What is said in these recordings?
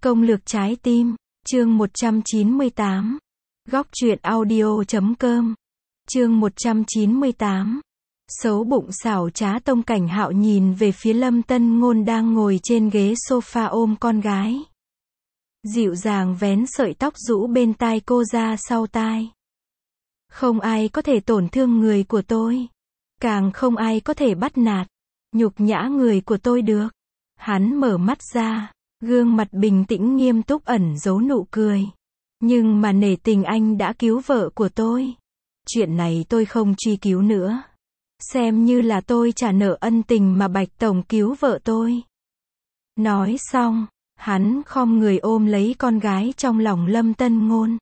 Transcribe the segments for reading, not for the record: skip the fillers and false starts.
Công lược trái tim, chương 198. Góc truyện audio.com. Chương 198. Xấu bụng xảo trá. Tông Cảnh Hạo nhìn về phía Lâm Tân Ngôn đang ngồi trên ghế sofa ôm con gái. Dịu dàng vén sợi tóc rũ bên tai cô ra sau tai. Không ai có thể tổn thương người của tôi. Càng không ai có thể bắt nạt, nhục nhã người của tôi được. Hắn mở mắt ra, gương mặt bình tĩnh nghiêm túc ẩn giấu nụ cười. Nhưng mà nể tình anh đã cứu vợ của tôi. Chuyện này tôi không truy cứu nữa. Xem như là tôi trả nợ ân tình mà Bạch Tổng cứu vợ tôi. Nói xong, hắn khom người ôm lấy con gái trong lòng Lâm Tân Ngôn.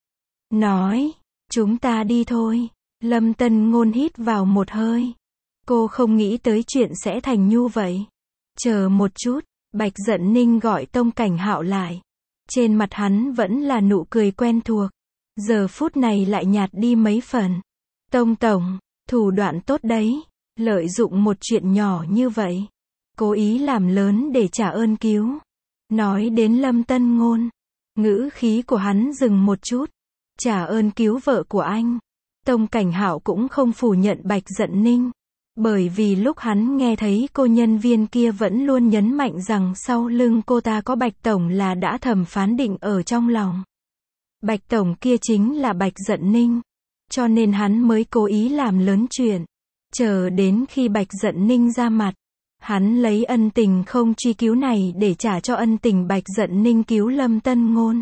Nói, chúng ta đi thôi. Lâm Tân Ngôn hít vào một hơi. Cô không nghĩ tới chuyện sẽ thành như vậy. Chờ một chút, Bạch Dận Ninh gọi Tông Cảnh Hạo lại. Trên mặt hắn vẫn là nụ cười quen thuộc. Giờ phút này lại nhạt đi mấy phần. Tông Tổng, thủ đoạn tốt đấy. Lợi dụng một chuyện nhỏ như vậy. Cố ý làm lớn để trả ơn cứu. Nói đến Lâm Tân Ngôn. Ngữ khí của hắn dừng một chút. Trả ơn cứu vợ của anh. Tông Cảnh Hạo cũng không phủ nhận Bạch Dận Ninh. Bởi vì lúc hắn nghe thấy cô nhân viên kia vẫn luôn nhấn mạnh rằng sau lưng cô ta có Bạch Tổng là đã thầm phán định ở trong lòng. Bạch Tổng kia chính là Bạch Dận Ninh. Cho nên hắn mới cố ý làm lớn chuyện. Chờ đến khi Bạch Dận Ninh ra mặt. Hắn lấy ân tình không truy cứu này để trả cho ân tình Bạch Dận Ninh cứu Lâm Tân Ngôn.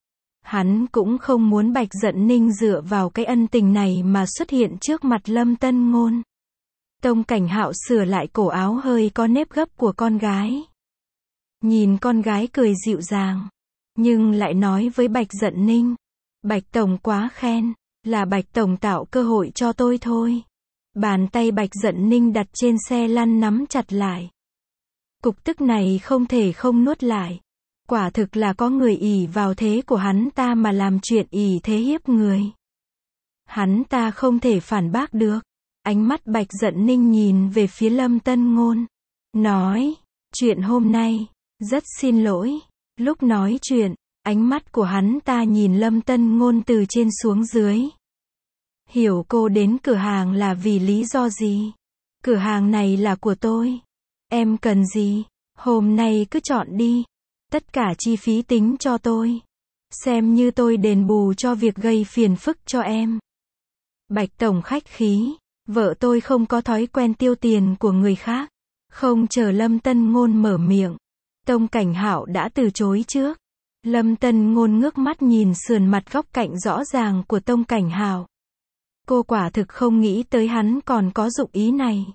Hắn cũng không muốn Bạch Dận Ninh dựa vào cái ân tình này mà xuất hiện trước mặt Lâm Tân Ngôn. Tông Cảnh Hạo sửa lại cổ áo hơi có nếp gấp của con gái. Nhìn con gái cười dịu dàng. Nhưng lại nói với Bạch Dận Ninh. Bạch Tổng quá khen. Là Bạch Tổng tạo cơ hội cho tôi thôi. Bàn tay Bạch Dận Ninh đặt trên xe lăn nắm chặt lại. Cục tức này không thể không nuốt lại. Quả thực là có người ỷ vào thế của hắn ta mà làm chuyện ỷ thế hiếp người. Hắn ta không thể phản bác được. Ánh mắt Bạch Dận Ninh nhìn về phía Lâm Tân Ngôn. Nói, chuyện hôm nay, rất xin lỗi. Lúc nói chuyện, ánh mắt của hắn ta nhìn Lâm Tân Ngôn từ trên xuống dưới. Hiểu cô đến cửa hàng là vì lý do gì? Cửa hàng này là của tôi. Em cần gì? Hôm nay cứ chọn đi. Tất cả chi phí tính cho tôi. Xem như tôi đền bù cho việc gây phiền phức cho em. Bạch Tổng khách khí. Vợ tôi không có thói quen tiêu tiền của người khác. Không chờ Lâm Tân Ngôn mở miệng. Tông Cảnh Hạo đã từ chối trước. Lâm Tân Ngôn ngước mắt nhìn sườn mặt góc cạnh rõ ràng của Tông Cảnh Hạo. Cô quả thực không nghĩ tới hắn còn có dụng ý này.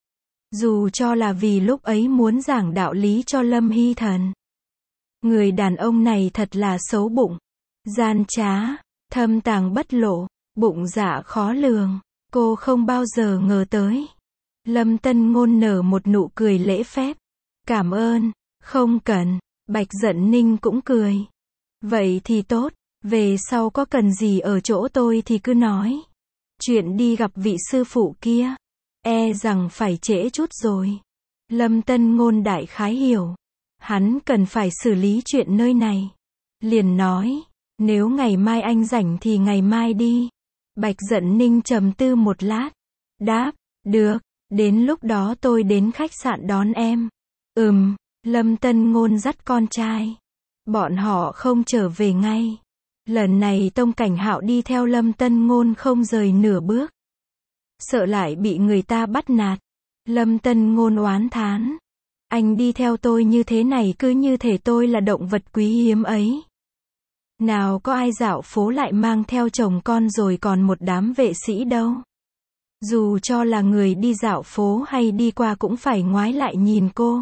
Dù cho là vì lúc ấy muốn giảng đạo lý cho Lâm Hy Thần. Người đàn ông này thật là xấu bụng. Gian trá, thâm tàng bất lộ, bụng dạ khó lường. Cô không bao giờ ngờ tới. Lâm Tân Ngôn nở một nụ cười lễ phép. Cảm ơn, không cần. Bạch Dận Ninh cũng cười. Vậy thì tốt, về sau có cần gì ở chỗ tôi thì cứ nói. Chuyện đi gặp vị sư phụ kia, e rằng phải trễ chút rồi. Lâm Tân Ngôn đại khái hiểu. Hắn cần phải xử lý chuyện nơi này. Liền nói, nếu ngày mai anh rảnh thì ngày mai đi. Bạch Dận Ninh trầm tư một lát. Đáp, được, đến lúc đó tôi đến khách sạn đón em. Lâm Tân Ngôn dắt con trai. Bọn họ không trở về ngay. Lần này Tông Cảnh Hạo đi theo Lâm Tân Ngôn không rời nửa bước. Sợ lại bị người ta bắt nạt. Lâm Tân Ngôn oán thán. Anh đi theo tôi như thế này cứ như thể tôi là động vật quý hiếm ấy. Nào có ai dạo phố lại mang theo chồng con rồi còn một đám vệ sĩ đâu. Dù cho là người đi dạo phố hay đi qua cũng phải ngoái lại nhìn cô.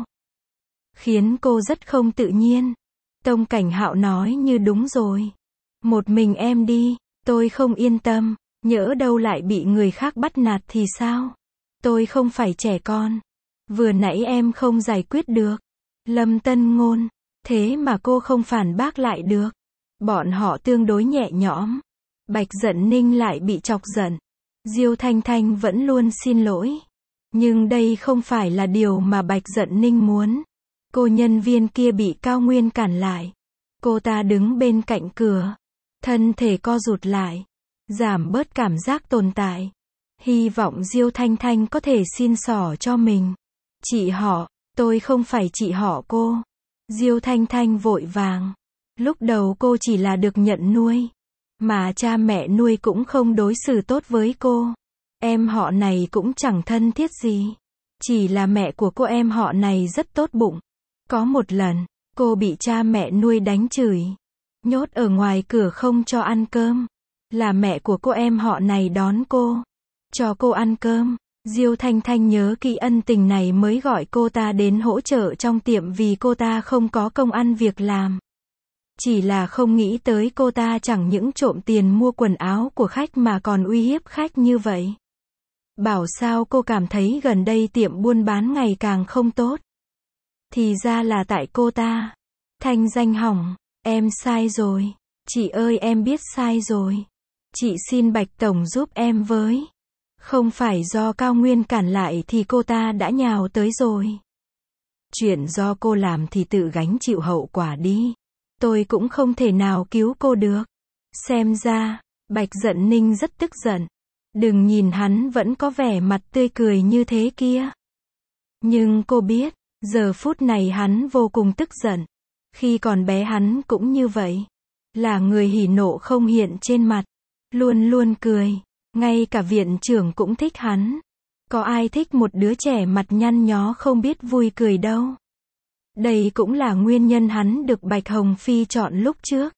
Khiến cô rất không tự nhiên. Tông Cảnh Hạo nói như đúng rồi. Một mình em đi, tôi không yên tâm. Nhỡ đâu lại bị người khác bắt nạt thì sao? Tôi không phải trẻ con. Vừa nãy em không giải quyết được. Lâm Tân Ngôn. Thế mà cô không phản bác lại được. Bọn họ tương đối nhẹ nhõm. Bạch Dận Ninh lại bị chọc giận. Diêu Thanh Thanh vẫn luôn xin lỗi. Nhưng đây không phải là điều mà Bạch Dận Ninh muốn. Cô nhân viên kia bị Cao Nguyên cản lại. Cô ta đứng bên cạnh cửa, thân thể co rụt lại, giảm bớt cảm giác tồn tại. Hy vọng Diêu Thanh Thanh có thể xin xỏ cho mình. Chị họ, tôi không phải chị họ cô. Diêu Thanh Thanh vội vàng. Lúc đầu cô chỉ là được nhận nuôi, mà cha mẹ nuôi cũng không đối xử tốt với cô. Em họ này cũng chẳng thân thiết gì. Chỉ là mẹ của cô em họ này rất tốt bụng. Có một lần, cô bị cha mẹ nuôi đánh chửi, nhốt ở ngoài cửa không cho ăn cơm. Là mẹ của cô em họ này đón cô, cho cô ăn cơm. Diêu Thanh Thanh nhớ kỹ ân tình này mới gọi cô ta đến hỗ trợ trong tiệm vì cô ta không có công ăn việc làm. Chỉ là không nghĩ tới cô ta chẳng những trộm tiền mua quần áo của khách mà còn uy hiếp khách như vậy. Bảo sao cô cảm thấy gần đây tiệm buôn bán ngày càng không tốt. Thì ra là tại cô ta. Thanh danh hỏng, em sai rồi. Chị ơi em biết sai rồi. Chị xin Bạch Tổng giúp em với. Không phải do Cao Nguyên cản lại thì cô ta đã nhào tới rồi. Chuyện do cô làm thì tự gánh chịu hậu quả đi. Tôi cũng không thể nào cứu cô được. Xem ra, Bạch Dận Ninh rất tức giận. Đừng nhìn hắn vẫn có vẻ mặt tươi cười như thế kia. Nhưng cô biết, giờ phút này hắn vô cùng tức giận. Khi còn bé hắn cũng như vậy. Là người hỉ nộ không hiện trên mặt. Luôn luôn cười. Ngay cả viện trưởng cũng thích hắn. Có ai thích một đứa trẻ mặt nhăn nhó không biết vui cười đâu. Đây cũng là nguyên nhân hắn được Bạch Hồng Phi chọn lúc trước.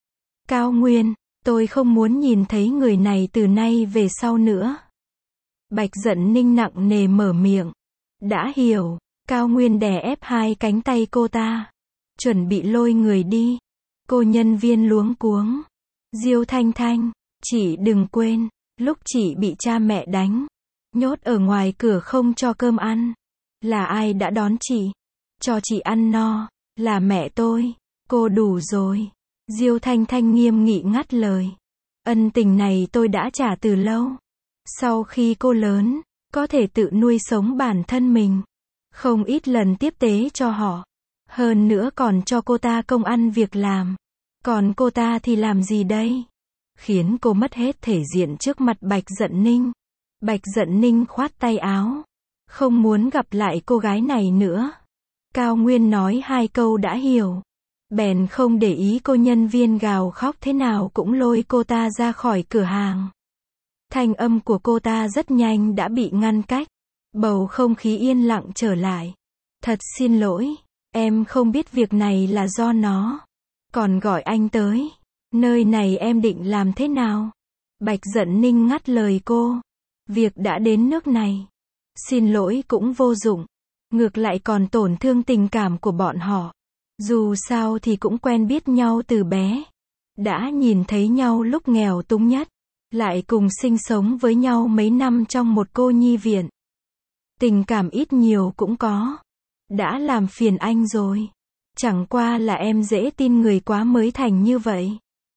Cao Nguyên, tôi không muốn nhìn thấy người này từ nay về sau nữa. Bạch Dận Ninh nặng nề mở miệng. Đã hiểu. Cao Nguyên đè ép hai cánh tay cô ta, chuẩn bị lôi người đi. Cô nhân viên luống cuống. Diêu Thanh Thanh, chị đừng quên, lúc chị bị cha mẹ đánh, nhốt ở ngoài cửa không cho cơm ăn. Là ai đã đón chị? Cho chị ăn no, là mẹ tôi. Cô đủ rồi. Diêu Thanh Thanh nghiêm nghị ngắt lời. Ân tình này tôi đã trả từ lâu. Sau khi cô lớn, có thể tự nuôi sống bản thân mình. Không ít lần tiếp tế cho họ. Hơn nữa còn cho cô ta công ăn việc làm. Còn cô ta thì làm gì đây? Khiến cô mất hết thể diện trước mặt Bạch Dận Ninh. Bạch Dận Ninh khoát tay áo. Không muốn gặp lại cô gái này nữa. Cao Nguyên nói hai câu đã hiểu. Bèn không để ý cô nhân viên gào khóc thế nào cũng lôi cô ta ra khỏi cửa hàng. Thanh âm của cô ta rất nhanh đã bị ngăn cách. Bầu không khí yên lặng trở lại. Thật xin lỗi, em không biết việc này là do nó. Còn gọi anh tới. Nơi này em định làm thế nào? Bạch Dận Ninh ngắt lời cô. Việc đã đến nước này. Xin lỗi cũng vô dụng. Ngược lại còn tổn thương tình cảm của bọn họ. Dù sao thì cũng quen biết nhau từ bé. Đã nhìn thấy nhau lúc nghèo túng nhất. Lại cùng sinh sống với nhau mấy năm trong một cô nhi viện. Tình cảm ít nhiều cũng có. Đã làm phiền anh rồi. Chẳng qua là em dễ tin người quá mới thành như vậy.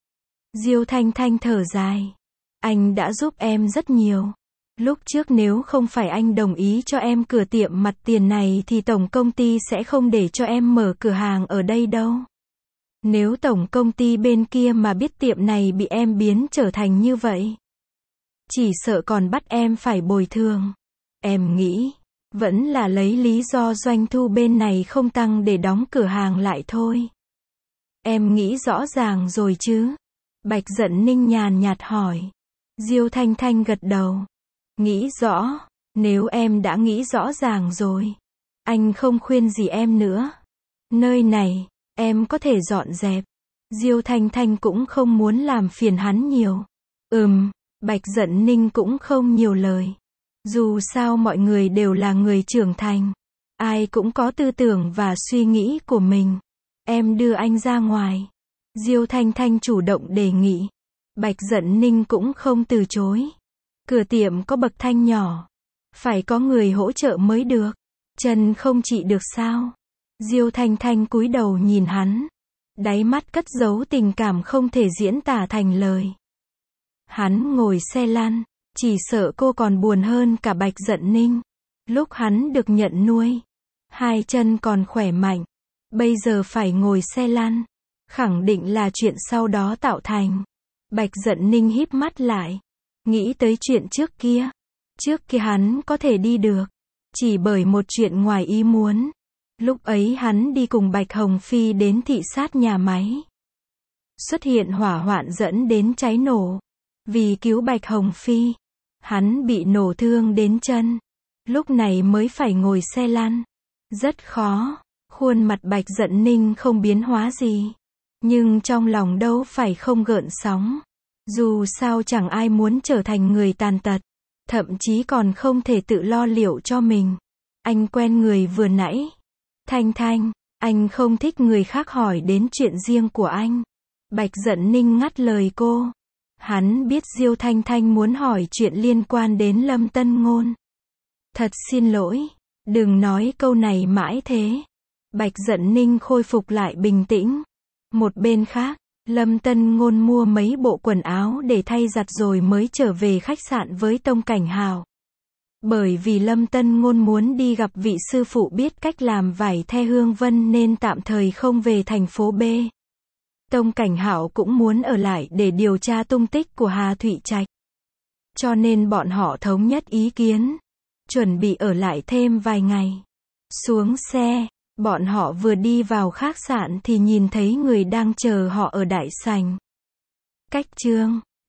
Diêu Thanh Thanh thở dài. Anh đã giúp em rất nhiều. Lúc trước nếu không phải anh đồng ý cho em cửa tiệm mặt tiền này thì tổng công ty sẽ không để cho em mở cửa hàng ở đây đâu. Nếu tổng công ty bên kia mà biết tiệm này bị em biến trở thành như vậy, chỉ sợ còn bắt em phải bồi thường. Em nghĩ, vẫn là lấy lý do doanh thu bên này không tăng để đóng cửa hàng lại thôi. Em nghĩ rõ ràng rồi chứ? Bạch Dận Ninh nhàn nhạt hỏi. Diêu Thanh Thanh gật đầu. Nghĩ rõ, nếu em đã nghĩ rõ ràng rồi, anh không khuyên gì em nữa. Nơi này, em có thể dọn dẹp. Diêu Thanh Thanh cũng không muốn làm phiền hắn nhiều. Bạch Dận Ninh cũng không nhiều lời. Dù sao mọi người đều là người trưởng thành. Ai cũng có tư tưởng và suy nghĩ của mình. Em đưa anh ra ngoài. Diêu Thanh Thanh chủ động đề nghị. Bạch Dận Ninh cũng không từ chối. Cửa tiệm có bậc thang nhỏ. Phải có người hỗ trợ mới được. Chân không trị được sao? Diêu Thanh Thanh cúi đầu nhìn hắn. Đáy mắt cất giấu tình cảm không thể diễn tả thành lời. Hắn ngồi xe lăn. Chỉ sợ cô còn buồn hơn cả Bạch Dận Ninh. Lúc hắn được nhận nuôi, hai chân còn khỏe mạnh. Bây giờ phải ngồi xe lăn. Khẳng định là chuyện sau đó tạo thành. Bạch Dận Ninh híp mắt lại. Nghĩ tới chuyện trước kia. Trước kia hắn có thể đi được. Chỉ bởi một chuyện ngoài ý muốn. Lúc ấy hắn đi cùng Bạch Hồng Phi đến thị sát nhà máy. Xuất hiện hỏa hoạn dẫn đến cháy nổ. Vì cứu Bạch Hồng Phi, hắn bị nổ thương đến chân. Lúc này mới phải ngồi xe lăn. Rất khó. Khuôn mặt Bạch Dận Ninh không biến hóa gì. Nhưng trong lòng đâu phải không gợn sóng. Dù sao chẳng ai muốn trở thành người tàn tật. Thậm chí còn không thể tự lo liệu cho mình. Anh quen người vừa nãy. Thanh Thanh, anh không thích người khác hỏi đến chuyện riêng của anh. Bạch Dận Ninh ngắt lời cô. Hắn biết Diêu Thanh Thanh muốn hỏi chuyện liên quan đến Lâm Tân Ngôn. Thật xin lỗi, đừng nói câu này mãi thế. Bạch Dận Ninh khôi phục lại bình tĩnh. Một bên khác, Lâm Tân Ngôn mua mấy bộ quần áo để thay giặt rồi mới trở về khách sạn với Tông Cảnh Hào. Bởi vì Lâm Tân Ngôn muốn đi gặp vị sư phụ biết cách làm vải the Hương Vân nên tạm thời không về thành phố B. Tông Cảnh Hạo cũng muốn ở lại để điều tra tung tích của Hà Thụy Trạch. Cho nên bọn họ thống nhất ý kiến. Chuẩn bị ở lại thêm vài ngày. Xuống xe, bọn họ vừa đi vào khách sạn thì nhìn thấy người đang chờ họ ở đại sảnh. Cách Trương